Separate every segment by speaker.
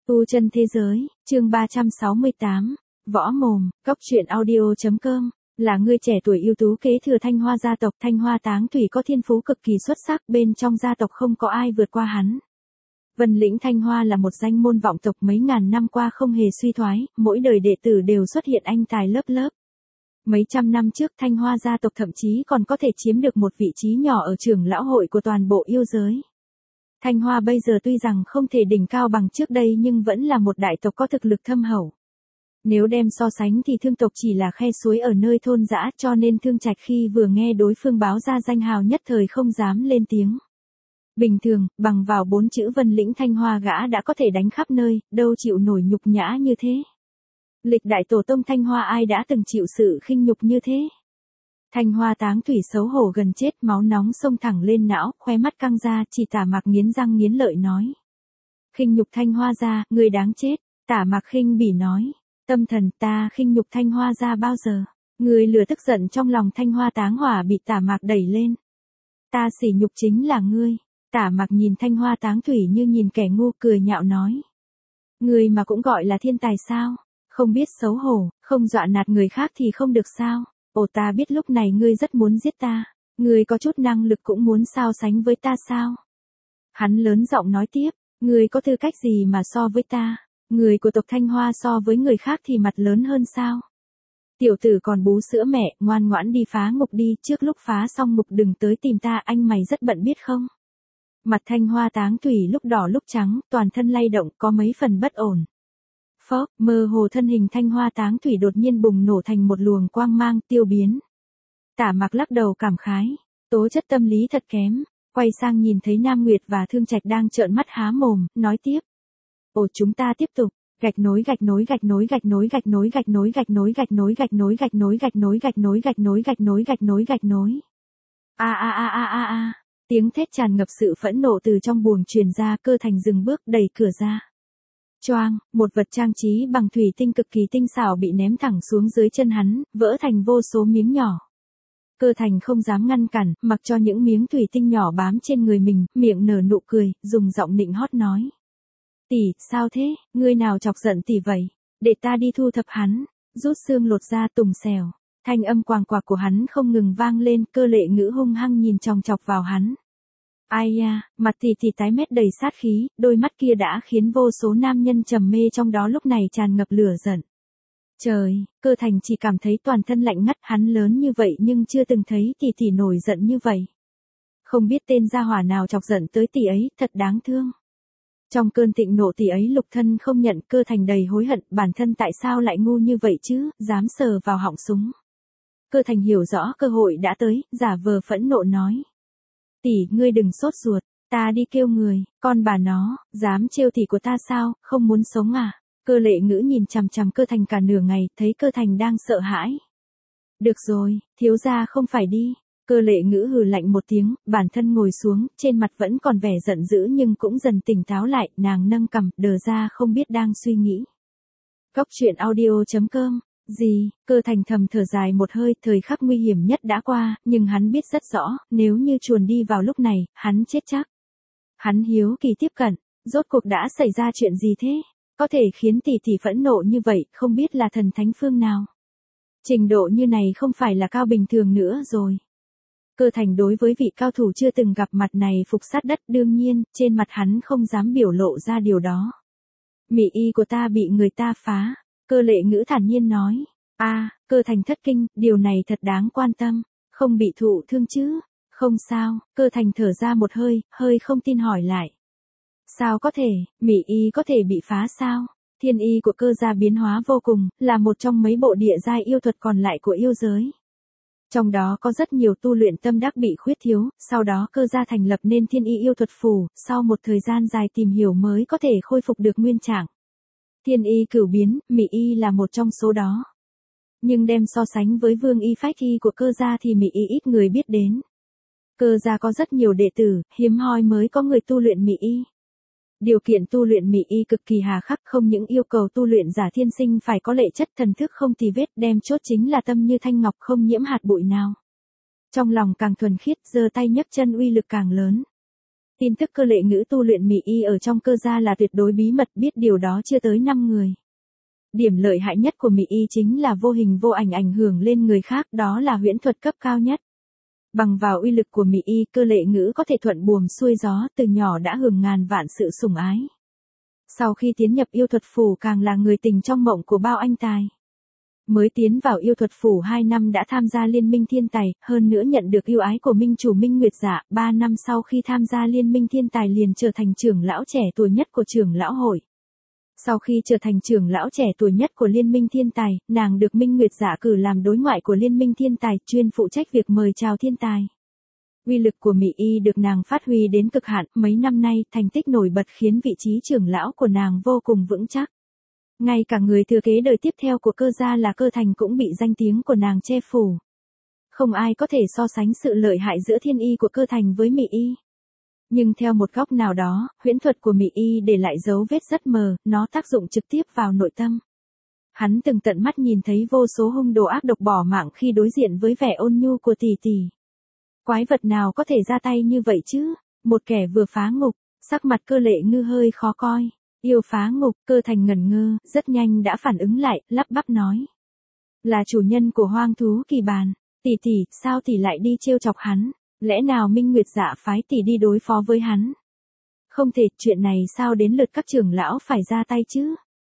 Speaker 1: Tu chân thế giới, chương 368, võ mồm, cóc truyện audio.com, là người trẻ tuổi ưu tú kế thừa Thanh Hoa gia tộc. Thanh Hoa Táng Thủy có thiên phú cực kỳ xuất sắc, bên trong gia tộc không có ai vượt qua hắn. Vân Lĩnh Thanh Hoa là một danh môn vọng tộc mấy ngàn năm qua không hề suy thoái, mỗi đời đệ tử đều xuất hiện anh tài lớp lớp. Mấy trăm năm trước Thanh Hoa gia tộc thậm chí còn có thể chiếm được một vị trí nhỏ ở trưởng lão hội của toàn bộ yêu giới. Thanh Hoa bây giờ tuy rằng không thể đỉnh cao bằng trước đây nhưng vẫn là một đại tộc có thực lực thâm hậu. Nếu đem so sánh thì Thương tộc chỉ là khe suối ở nơi thôn dã, cho nên Thương Trạch khi vừa nghe đối phương báo ra danh hào nhất thời không dám lên tiếng. Bình thường, bằng vào 4 chữ Vân Lĩnh Thanh Hoa gã đã có thể đánh khắp nơi, đâu chịu nổi nhục nhã như thế. Lịch đại tổ tông Thanh Hoa ai đã từng chịu sự khinh nhục như thế. Thanh Hoa Táng Thủy xấu hổ gần chết, máu nóng xông thẳng lên não, khoe mắt căng ra, chỉ Tả Mạc nghiến răng nghiến lợi nói. Khinh nhục Thanh Hoa gia, người đáng chết. Tả Mạc khinh bỉ nói. Tâm thần, ta khinh nhục Thanh Hoa gia bao giờ? Người lửa tức giận trong lòng Thanh Hoa Táng Hỏa bị Tả Mạc đẩy lên. Ta sỉ nhục chính là ngươi. Tả Mạc nhìn Thanh Hoa Táng Thủy như nhìn kẻ ngu, cười nhạo nói. Ngươi mà cũng gọi là thiên tài sao? Không biết xấu hổ, không dọa nạt người khác thì không được sao? Ồ, ta biết lúc này ngươi rất muốn giết ta. Ngươi có chút năng lực cũng muốn so sánh với ta sao? Hắn lớn giọng nói tiếp. Ngươi có tư cách gì mà so với ta? Người của tộc Thanh Hoa so với người khác thì mặt lớn hơn sao? Tiểu tử còn bú sữa mẹ, ngoan ngoãn đi phá ngục đi, trước lúc phá xong ngục đừng tới tìm ta, anh mày rất bận biết không? Mặt Thanh Hoa Táng Thủy lúc đỏ lúc trắng, toàn thân lay động, có mấy phần bất ổn. Phốc, mơ hồ thân hình Thanh Hoa Táng Thủy đột nhiên bùng nổ thành một luồng quang mang tiêu biến. Tả Mạc lắc đầu cảm khái, tố chất tâm lý thật kém, quay sang nhìn thấy Nam Nguyệt và Thương Trạch đang trợn mắt há mồm, nói tiếp. Ồ, chúng ta tiếp tục, gạch nối gạch nối gạch nối gạch nối gạch nối gạch nối gạch nối gạch nối gạch nối gạch nối gạch nối gạch nối gạch nối gạch nối gạch nối gạch nối. A a a a a a. Tiếng thét tràn ngập sự phẫn nộ từ trong buồng truyền ra, Cơ Thành dừng bước đẩy cửa ra. Choang, một vật trang trí bằng thủy tinh cực kỳ tinh xảo bị ném thẳng xuống dưới chân hắn, vỡ thành vô số miếng nhỏ. Cơ Thành không dám ngăn cản, mặc cho những miếng thủy tinh nhỏ bám trên người mình, miệng nở nụ cười, dùng giọng nịnh hót nói. Tỷ, sao thế, ngươi nào chọc giận tỷ vậy? Để ta đi thu thập hắn, rút xương lột da tùng xèo. Thanh âm quàng quạc của hắn không ngừng vang lên, Cơ Lệ Ngữ hung hăng nhìn chòng chọc vào hắn. Ai ya, mặt tỷ tái mét đầy sát khí, đôi mắt kia đã khiến vô số nam nhân trầm mê trong đó lúc này tràn ngập lửa giận. Trời, Cơ Thành chỉ cảm thấy toàn thân lạnh ngắt, hắn lớn như vậy nhưng chưa từng thấy tỷ nổi giận như vậy. Không biết tên gia hỏa nào chọc giận tới tỷ ấy, thật đáng thương. Trong cơn thịnh nộ tỷ ấy lục thân không nhận, Cơ Thành đầy hối hận, bản thân tại sao lại ngu như vậy chứ, dám sờ vào họng súng. Cơ Thành hiểu rõ cơ hội đã tới, giả vờ phẫn nộ nói. Tỷ, ngươi đừng sốt ruột, ta đi kêu người, con bà nó, dám trêu tỷ của ta sao, không muốn sống à? Cơ Lệ Ngữ nhìn chằm chằm Cơ Thành cả nửa ngày, thấy Cơ Thành đang sợ hãi. Được rồi, thiếu gia không phải đi. Cơ Lệ Ngữ hừ lạnh một tiếng, bản thân ngồi xuống, trên mặt vẫn còn vẻ giận dữ nhưng cũng dần tỉnh táo lại, nàng nâng cằm, đờ ra không biết đang suy nghĩ. Cóc truyện audio.com. Gì, Cơ Thành thầm thở dài một hơi, thời khắc nguy hiểm nhất đã qua, nhưng hắn biết rất rõ, nếu như chuồn đi vào lúc này, hắn chết chắc. Hắn hiếu kỳ tiếp cận, rốt cuộc đã xảy ra chuyện gì thế? Có thể khiến tỷ phẫn nộ như vậy, không biết là thần thánh phương nào. Trình độ như này không phải là cao bình thường nữa rồi. Cơ Thành đối với vị cao thủ chưa từng gặp mặt này phục sát đất, đương nhiên, trên mặt hắn không dám biểu lộ ra điều đó. Mỹ y của ta bị người ta phá. Cơ Lệ Ngữ thản nhiên nói. Cơ Thành thất kinh, điều này thật đáng quan tâm. Không bị thụ thương chứ? Không sao, Cơ Thành thở ra một hơi, hơi không tin hỏi lại. Sao có thể, Mỹ y có thể bị phá sao? Thiên y của Cơ gia biến hóa vô cùng, là một trong mấy bộ địa giai yêu thuật còn lại của yêu giới. Trong đó có rất nhiều tu luyện tâm đắc bị khuyết thiếu, sau đó Cơ gia thành lập nên Thiên y yêu thuật phủ, sau một thời gian dài tìm hiểu mới có thể khôi phục được nguyên trạng. Thiên y cửu biến, Mỹ y là một trong số đó. Nhưng đem so sánh với Vương y phách y của Cơ gia thì Mỹ y ít người biết đến. Cơ gia có rất nhiều đệ tử, hiếm hoi mới có người tu luyện Mỹ y. Điều kiện tu luyện Mỹ y cực kỳ hà khắc, không những yêu cầu tu luyện giả thiên sinh phải có lệ chất thần thức không tì vết, đem chốt chính là tâm như thanh ngọc không nhiễm hạt bụi nào. Trong lòng càng thuần khiết, giơ tay nhấc chân uy lực càng lớn. Tin tức cơ lệ ngữ tu luyện Mỹ y ở trong cơ gia là tuyệt đối bí mật, biết điều đó chưa tới 5 người. Điểm lợi hại nhất của Mỹ y chính là vô hình vô ảnh ảnh hưởng lên người khác, đó là huyễn thuật cấp cao nhất. Bằng vào uy lực của Mỹ y, cơ lệ ngữ có thể thuận buồm xuôi gió, từ nhỏ đã hưởng ngàn vạn sự sủng ái. Sau khi tiến nhập yêu thuật phủ càng là người tình trong mộng của bao anh tài. Mới tiến vào yêu thuật phủ 2 năm đã tham gia liên minh thiên tài, hơn nữa nhận được yêu ái của minh chủ Minh Nguyệt Dạ, 3 năm sau khi tham gia liên minh thiên tài liền trở thành trưởng lão trẻ tuổi nhất của trưởng lão hội. Sau khi trở thành trưởng lão trẻ tuổi nhất của liên minh thiên tài, nàng được Minh Nguyệt Dạ cử làm đối ngoại của liên minh thiên tài, chuyên phụ trách việc mời chào thiên tài. Uy lực của Mỹ y được nàng phát huy đến cực hạn, mấy năm nay thành tích nổi bật khiến vị trí trưởng lão của nàng vô cùng vững chắc. Ngay cả người thừa kế đời tiếp theo của cơ gia là Cơ Thành cũng bị danh tiếng của nàng che phủ. Không ai có thể so sánh sự lợi hại giữa thiên y của Cơ Thành với Mỹ y. Nhưng theo một góc nào đó, huyễn thuật của Mỹ y để lại dấu vết rất mờ, nó tác dụng trực tiếp vào nội tâm. Hắn từng tận mắt nhìn thấy vô số hung đồ ác độc bỏ mạng khi đối diện với vẻ ôn nhu của tỷ tỷ. Quái vật nào có thể ra tay như vậy chứ? Một kẻ vừa phá ngục, sắc mặt Cơ lệ ngư hơi khó coi. Yêu phá ngục, Cơ Thành ngẩn ngơ, rất nhanh đã phản ứng lại, lắp bắp nói. Là chủ nhân của hoang thú kỳ bàn. Tỷ tỷ, sao tỷ lại đi trêu chọc hắn? Lẽ nào Minh Nguyệt Dạ phái tỷ đi đối phó với hắn? Không thể, chuyện này sao đến lượt các trưởng lão phải ra tay chứ?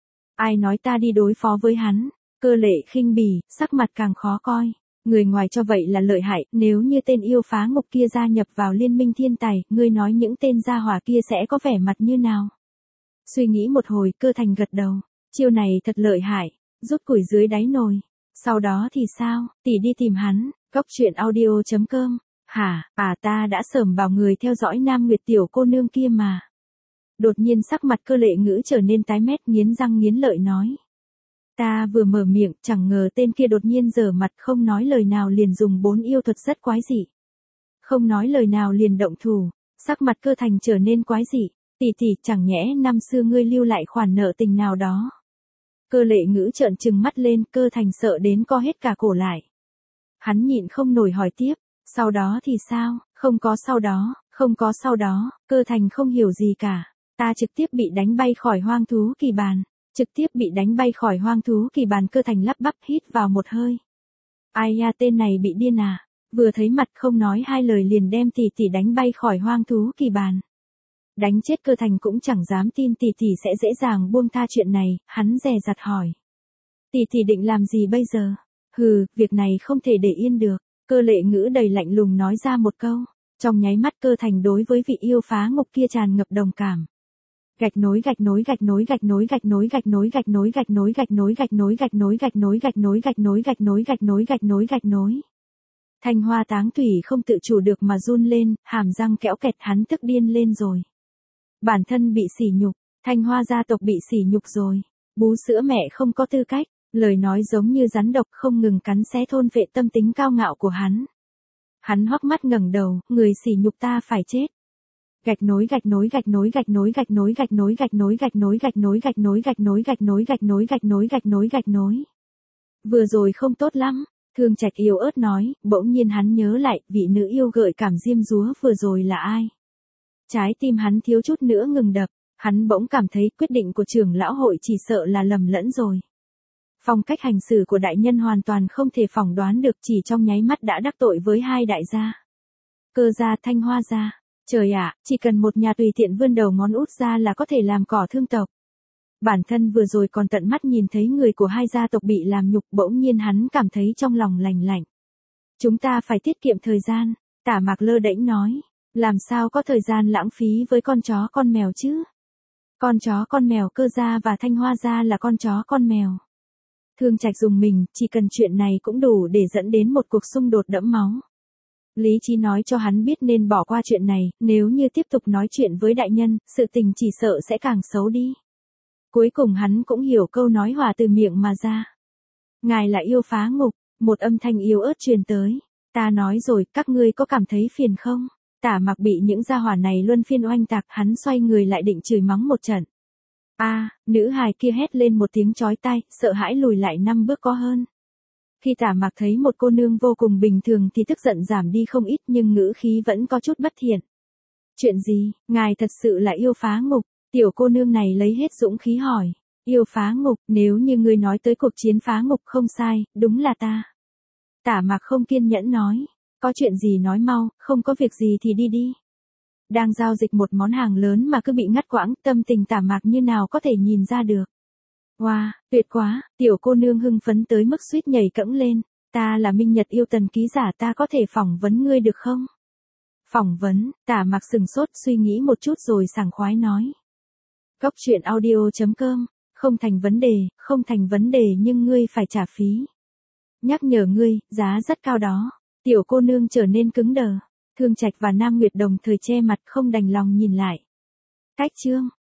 Speaker 1: Ai nói ta đi đối phó với hắn? Cơ lệ khinh bỉ, sắc mặt càng khó coi. Người ngoài cho vậy là lợi hại, nếu như tên yêu phá ngục kia gia nhập vào liên minh thiên tài, ngươi nói những tên gia hỏa kia sẽ có vẻ mặt như nào? Suy nghĩ một hồi, Cơ Thành gật đầu. Chiêu này thật lợi hại, rút củi dưới đáy nồi. Sau đó thì sao, tỷ đi tìm hắn, Cốc truyện audio.com. Hả, ta đã sớm bảo người theo dõi Nam Nguyệt tiểu cô nương kia mà. Đột nhiên sắc mặt Cơ lệ ngữ trở nên tái mét, nghiến răng nghiến lợi nói. Ta vừa mở miệng, chẳng ngờ tên kia đột nhiên giở mặt, không nói lời nào liền dùng 4 yêu thuật rất quái dị. Không nói lời nào liền động thủ, sắc mặt Cơ Thành trở nên quái dị. Tỷ tỷ, chẳng nhẽ năm xưa ngươi lưu lại khoản nợ tình nào đó? Cơ lệ ngữ trợn trừng mắt lên, Cơ Thành sợ đến co hết cả cổ lại. Hắn nhịn không nổi hỏi tiếp, sau đó thì sao? Không có sau đó, không có sau đó. Cơ Thành không hiểu gì cả. Ta trực tiếp bị đánh bay khỏi hoang thú kỳ bàn. Trực tiếp bị đánh bay khỏi hoang thú kỳ bàn. Cơ Thành lắp bắp hít vào một hơi. Ai ya, tên này bị điên à? Vừa thấy mặt không nói hai lời liền đem tỷ tỷ đánh bay khỏi hoang thú kỳ bàn. Đánh chết Cơ Thành cũng chẳng dám tin tỷ tỷ sẽ dễ dàng buông tha chuyện này, hắn dè dặt hỏi. Tỷ tỷ định làm gì bây giờ? Hừ, việc này không thể để yên được. Cơ lệ ngữ đầy lạnh lùng nói ra một câu. Trong nháy mắt Cơ Thành đối với vị yêu phá ngục kia tràn ngập đồng cảm. Gạch nối gạch nối gạch nối gạch nối gạch nối gạch nối gạch nối gạch nối gạch nối gạch nối gạch nối gạch nối gạch nối gạch nối gạch nối gạch nối gạch nối gạch nối. Thanh Hoa Táng Thủy không tự chủ được mà run lên, hàm răng kẽo kẹt, hắn tức điên lên rồi. Bản thân bị sỉ nhục, Thanh Hoa gia tộc bị sỉ nhục rồi. Bú sữa mẹ không có tư cách, lời nói giống như rắn độc không ngừng cắn xé thôn vệ tâm tính cao ngạo của hắn. Hắn hoắc mắt ngẩng đầu, người sỉ nhục ta phải chết. Gạch nối gạch nối gạch nối gạch nối gạch nối gạch nối gạch nối gạch nối gạch nối gạch nối gạch nối gạch nối gạch nối gạch nối gạch nối gạch nối. Vừa rồi không tốt lắm, Thương Trạch yếu ớt nói, bỗng nhiên hắn nhớ lại, vị nữ yêu gợi cảm diêm dúa vừa rồi là ai? Trái tim hắn thiếu chút nữa ngừng đập, hắn bỗng cảm thấy quyết định của trưởng lão hội chỉ sợ là lầm lẫn rồi. Phong cách hành xử của đại nhân hoàn toàn không thể phỏng đoán được, chỉ trong nháy mắt đã đắc tội với hai đại gia. Cơ gia, Thanh Hoa gia. Trời ạ, chỉ cần một nhà tùy tiện vươn đầu ngón út ra là có thể làm cỏ thương tộc. Bản thân vừa rồi còn tận mắt nhìn thấy người của hai gia tộc bị làm nhục, bỗng nhiên hắn cảm thấy trong lòng lành lạnh. Chúng ta phải tiết kiệm thời gian, Tả Mạc lơ đễnh nói. Làm sao có thời gian lãng phí với con chó con mèo chứ? Con chó con mèo, Cơ gia và Thanh Hoa gia là con chó con mèo. Thương Trạch dùng mình, chỉ cần chuyện này cũng đủ để dẫn đến một cuộc xung đột đẫm máu. Lý trí nói cho hắn biết nên bỏ qua chuyện này, nếu như tiếp tục nói chuyện với đại nhân, sự tình chỉ sợ sẽ càng xấu đi. Cuối cùng hắn cũng hiểu câu nói hòa từ miệng mà ra. Ngài là yêu phá ngục, một âm thanh yếu ớt truyền tới. Ta nói rồi, các ngươi có cảm thấy phiền không? Tả Mặc bị những gia hỏa này luân phiên oanh tạc, hắn xoay người lại định chửi mắng một trận. Nữ hài kia hét lên một tiếng chói tai, sợ hãi lùi lại 5 bước có hơn. Khi Tả Mặc thấy một cô nương vô cùng bình thường thì tức giận giảm đi không ít, nhưng ngữ khí vẫn có chút bất thiện. Chuyện gì, ngài thật sự là yêu phá ngục, tiểu cô nương này lấy hết dũng khí hỏi. Yêu phá ngục, nếu như ngươi nói tới cuộc chiến phá ngục không sai, đúng là ta. Tả Mạc không kiên nhẫn nói, có chuyện gì nói mau, không có việc gì thì đi đi. Đang giao dịch một món hàng lớn mà cứ bị ngắt quãng, tâm tình Tả Mạc như nào có thể nhìn ra được. Wow, tuyệt quá, tiểu cô nương hưng phấn tới mức suýt nhảy cẫng lên, ta là Minh Nhật yêu tần ký giả, ta có thể phỏng vấn ngươi được không? Phỏng vấn, Tả Mạc sừng sốt suy nghĩ một chút rồi sảng khoái nói. Cốc truyện audio.com, không thành vấn đề, không thành vấn đề nhưng ngươi phải trả phí. Nhắc nhở ngươi, giá rất cao đó. Tiểu cô nương trở nên cứng đờ. Thương Trạch và Nam Nguyệt đồng thời che mặt không đành lòng nhìn lại. Cách chương.